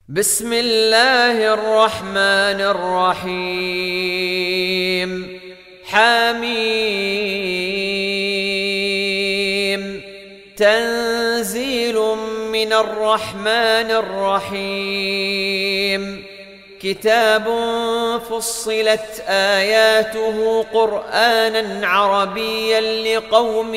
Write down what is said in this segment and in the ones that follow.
بسم الله الرحمن الرحيم. حميم. تنزيل من الرحمن الرحيم. كتاب فصلت آياته قرآنا عربيا لقوم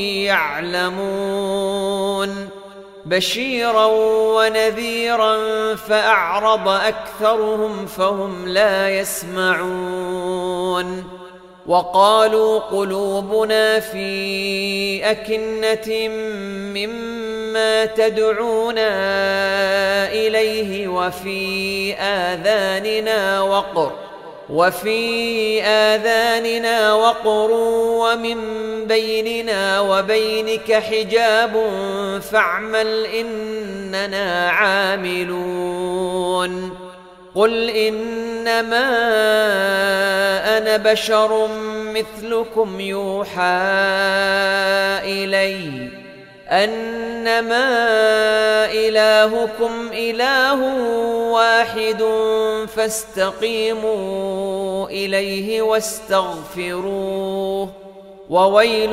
يعلمون بشيرا ونذيرا فأعرض أكثرهم فهم لا يسمعون. وقالوا قلوبنا في أكنة مما تدعونا إليه وفي آذاننا وقر ومن بيننا وبينك حجاب فاعمل إننا عاملون. قل إنما أنا بشر مثلكم يوحى إلي أنما إلهكم إله واحد فاستقيموا إليه واستغفروه وويل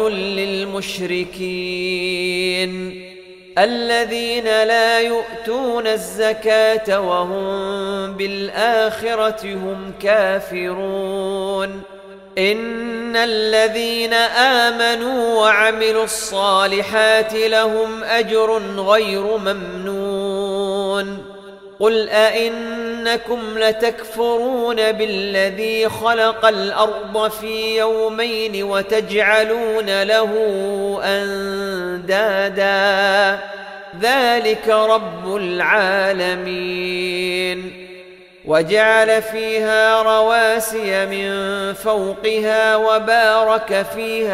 للمشركين الذين لا يؤتون الزكاة وهم بالآخرة هم كافرون. إن الذين آمنوا وعملوا الصالحات لهم أجر غير ممنون. قل أئنكم لتكفرون بالذي خلق الأرض في يومين وتجعلون له أندادا ذلك رب العالمين. وجعل فيها رواسي من فوقها وبارك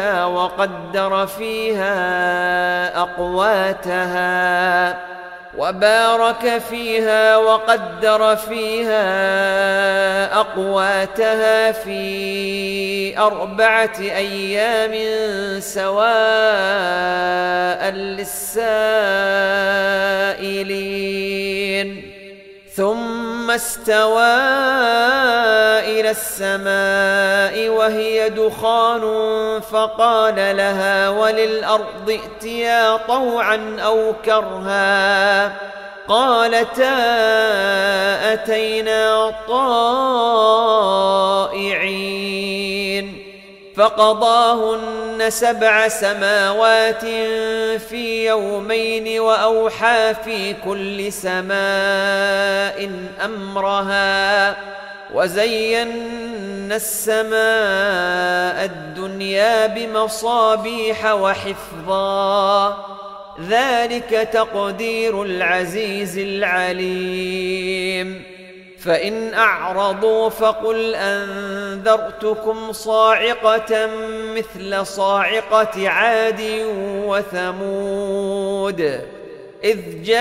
فيها وقدر فيها أقواتها في 4 أيام سواء للسائلين. ثم استوى إلى السماء وهي دخان فقال لها وللأرض ائتيا طوعا أو كرها قالتا أتينا طائعين. فقضاهن 7 سماوات في يومين وأوحى في كل سماء أمرها وزينا السماء الدنيا بمصابيح وحفظا ذلك تقدير العزيز العليم. فإن أعرضوا فقل أنذرتكم صاعقة مثل صاعقة عاد وثمود إذ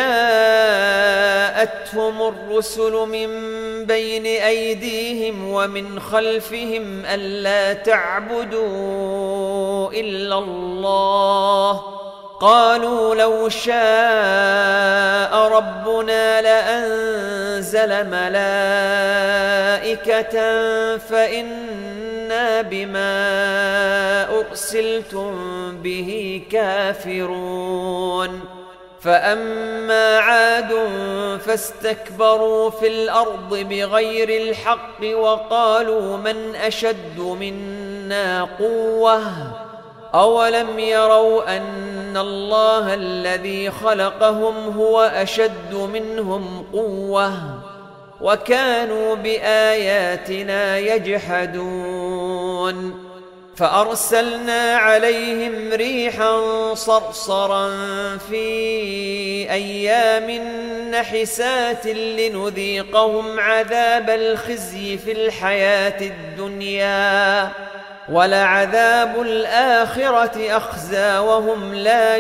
جاءتهم الرسل من بين أيديهم ومن خلفهم ألا تعبدوا إلا الله قالوا لو شاء ربنا لأنزل ملائكة فإنا بما أرسلتم به كافرون. فأما عاد فاستكبروا في الأرض بغير الحق وقالوا من أشد منا قوة أولم يروا أن الله الذي خلقهم هو أشد منهم قوة وكانوا بآياتنا يجحدون. فأرسلنا عليهم ريحا صرصرا في أيام نحسات لنذيقهم عذاب الخزي في الحياة الدنيا ولعذاب الآخرة أخزى وهم لا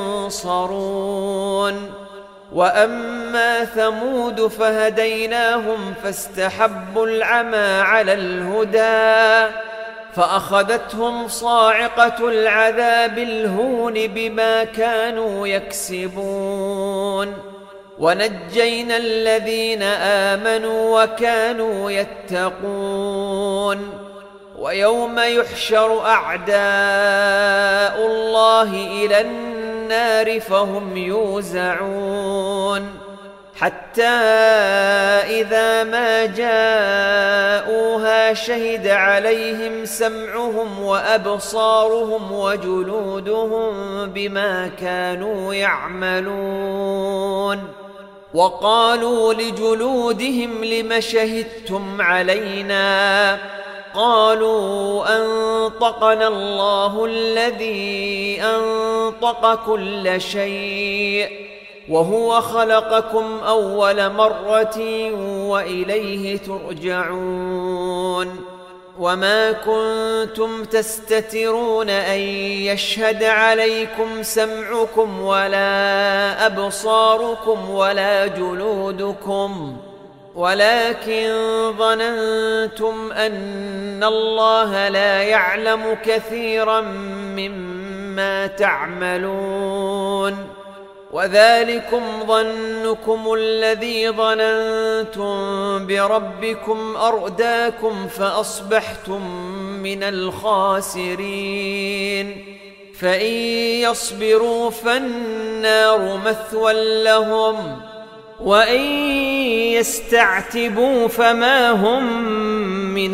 ينصرون. وأما ثمود فهديناهم فاستحبوا العمى على الهدى فأخذتهم صاعقة العذاب الهون بما كانوا يكسبون. ونجينا الذين آمنوا وكانوا يتقون. ويوم يحشر أعداء الله إلى النار فهم يوزعون حتى إذا ما جاءوها شهد عليهم سمعهم وأبصارهم وجلودهم بما كانوا يعملون. وقالوا لجلودهم لم شهدتم علينا؟ قالوا أنطقنا الله الذي أنطق كل شيء وهو خلقكم أول مرة وإليه ترجعون. وما كنتم تستترون أن يشهد عليكم سمعكم ولا أبصاركم ولا جلودكم ولكن ظننتم أن الله لا يعلم كثيرا مما تعملون. وذلكم ظنكم الذي ظننتم بربكم أرداكم فأصبحتم من الخاسرين. فإن يصبروا فالنار مثوى لهم وإن يستعتبوا فما هم من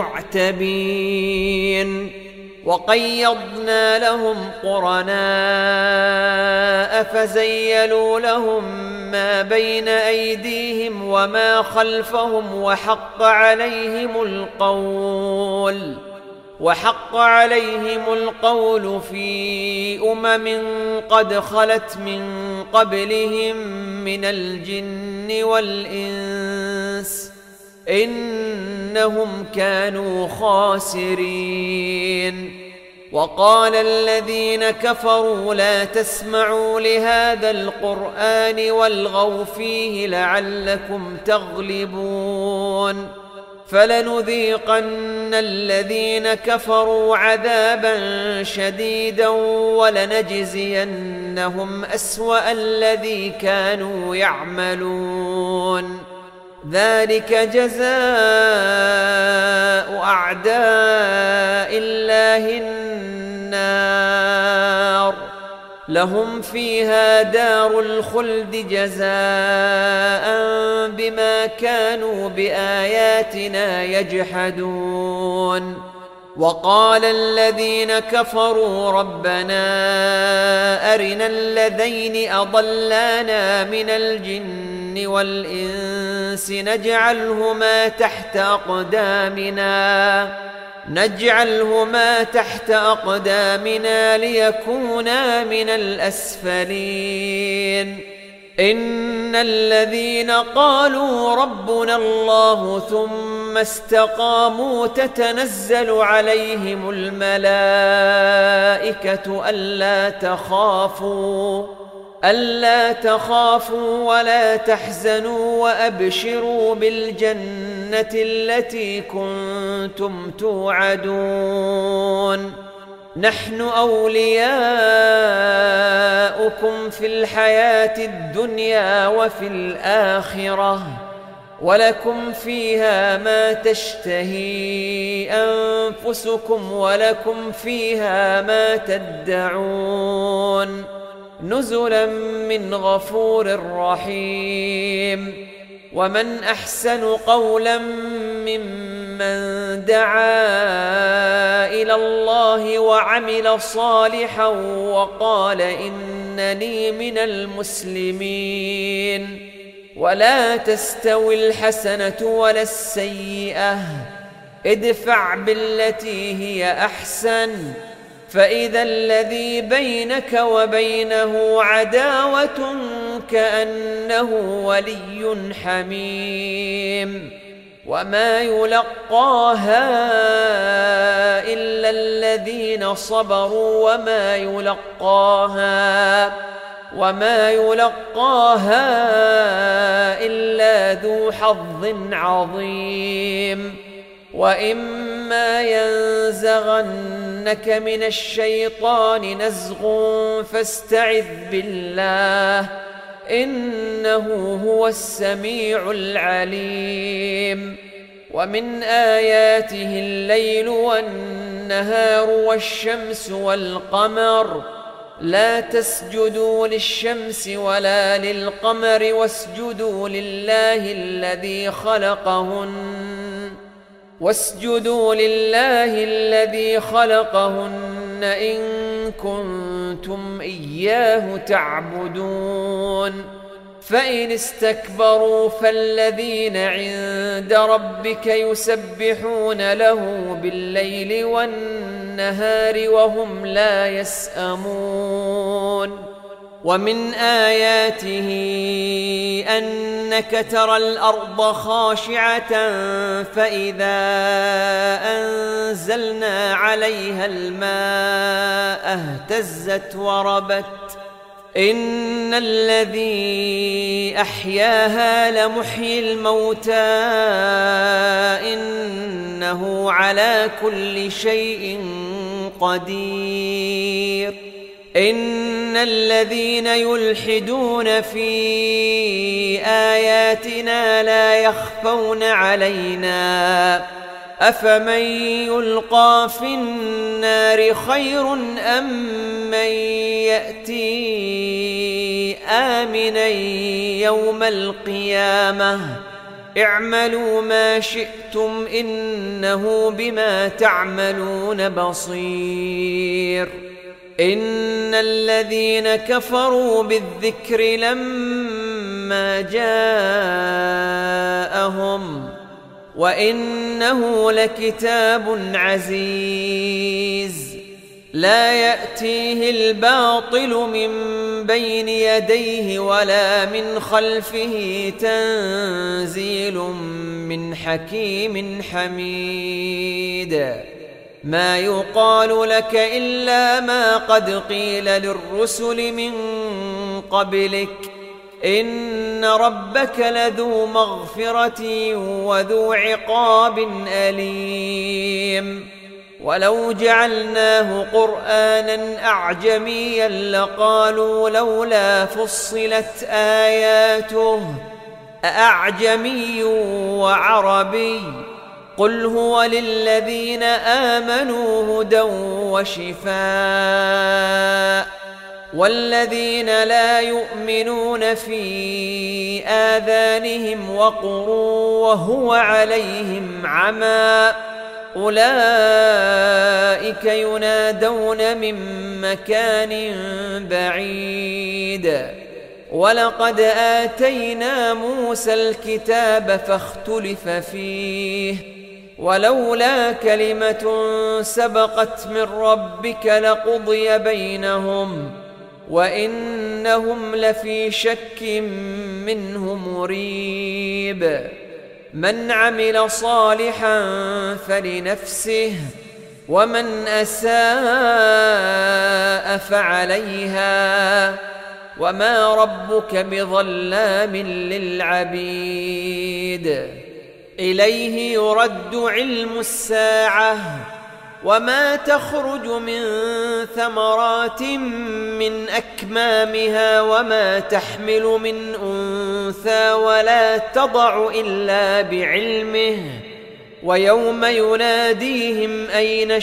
المعتبين. وقيضنا لهم قرناء فزيلوا لهم ما بين أيديهم وما خلفهم وحق عليهم القول في قد خلت من قبلهم من الجن والإنس إنهم كانوا خاسرين. وقال الذين كفروا لا تسمعوا لهذا القرآن والغوا فيه لعلكم تغلبون. فلنذيقن الذين كفروا عذابا شديدا ولنجزينهم أسوأ الذي كانوا يعملون. ذلك جزاء أعداء الله النار لهم فيها دار الخلد جزاء بما كانوا بآياتنا يجحدون. وقال الذين كفروا ربنا أرنا الذين أضلانا من الجن والإنس نجعلهما تحت أقدامنا ليكونا من الأسفلين. إن الذين قالوا ربنا الله ثم استقاموا تتنزل عليهم الملائكة ألا تخافوا ولا تحزنوا وأبشروا بالجنة التي كنتم توعدون. نحن أولياؤكم في الحياة الدنيا وفي الآخرة ولكم فيها ما تشتهي أنفسكم ولكم فيها ما تدعون نزلا من غفور رحيم. ومن أحسن قولا ممن دعا إلى الله وعمل صالحا وقال إنني من المسلمين. ولا تستوي الحسنة ولا السيئة ادفع بالتي هي أحسن فإذا الذي بينك وبينه عداوة كأنه ولي حميم. وما يلقاها إلا الذين صبروا وما يلقاها إلا ذو حظ عظيم. وإما ينزغنك من الشيطان نزغ فاستعذ بالله إنه هو السميع العليم. ومن آياته الليل والنهار والشمس والقمر، لا تسجدوا للشمس ولا للقمر واسجدوا لله الذي خلقهن إن كنتم إياه تعبدون. فإن استكبروا فالذين عند ربك يسبحون له بالليل والنهار وهم لا يسأمون. ومن آياته أنك ترى الأرض خاشعة فإذا أنزلنا عليها الماء اهتزت وربت. إن الذي أحياها لمحيي الموتى إنه على كل شيء قدير. إن الذين يلحدون في آياتنا لا يخفون علينا أفمن يلقى في النار خير أم من يأتي آمنا يوم القيامة اعملوا ما شئتم إنه بما تعملون بصير. إن الذين كفروا بالذكر لما جاءهم وإنه لكتاب عزيز لا يأتيه الباطل من بين يديه ولا من خلفه تنزيل من حكيم حميد. ما يقال لك إلا ما قد قيل للرسل من قبلك إن ربك لذو مغفرة وذو عقاب أليم. ولو جعلناه قرآنا أعجميا لقالوا لولا فصلت آياته أأعجمي وعربي قل هو للذين آمنوا هدى وشفاء والذين لا يؤمنون في آذانهم وقر وهو عليهم عمى أولئك ينادون من مكان بعيد. ولقد آتينا موسى الكتاب فاختلف فيه ولولا كلمة سبقت من ربك لقضي بينهم وإنهم لفي شك منه مريب. من عمل صالحا فلنفسه ومن أساء فعليها وما ربك بظلام للعبيد. إليه يرد علم الساعة وما تخرج من ثمرات من أكمامها وما تحمل من أنثى ولا تضع إلا بعلمه ويوم يناديهم أين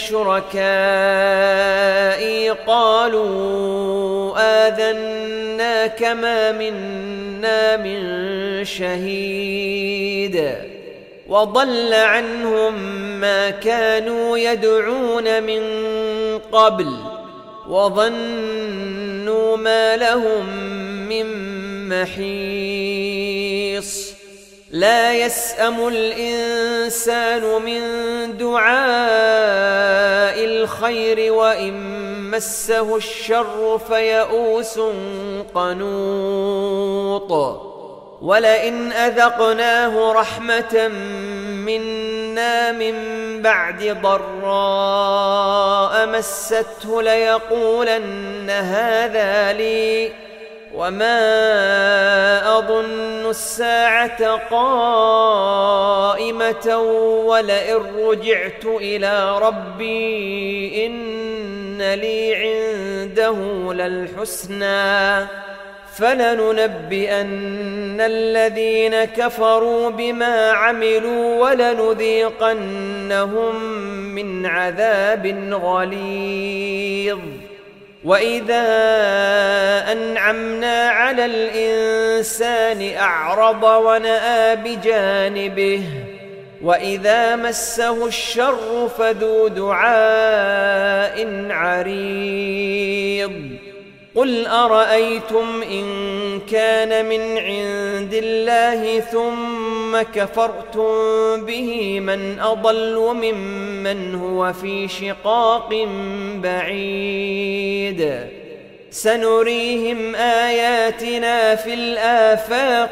شركائي قالوا آذناك ما منا من شهيد وضل عنهم ما كانوا يدعون من قبل وظنوا ما لهم من محيص. لا يسأم الإنسان من دعاء الخير وإن مسه الشر فيئوس قنوط. ولئن أذقناه رحمة منا من بعد ضراء مسته ليقولن هذا لي وما أظن الساعة قائمة ولئن رجعت إلى ربي إن لي عنده للحسنى فلننبئن الذين كفروا بما عملوا ولنذيقنهم من عذاب غليظ. وإذا أنعمنا على الإنسان أعرض ونأى بجانبه وإذا مسه الشر فذو دعاء عريض. قل أرأيتم إن كان من عند الله ثم كفرتم به من أضل ممن هو في شقاق بعيد. سنريهم آياتنا في الآفاق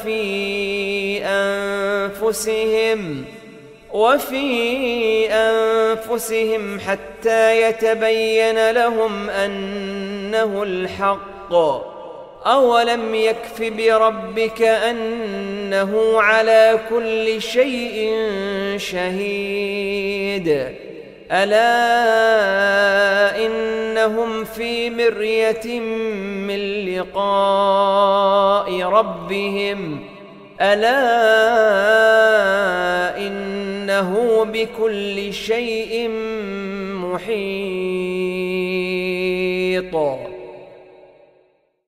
وفي أنفسهم حتى يتبين لهم أنه الحق. أولم يكف بربك أنه على كل شيء شهيد. ألا إنهم في مرية من لقاء ربهم ألا إنه بكل شيء محيط.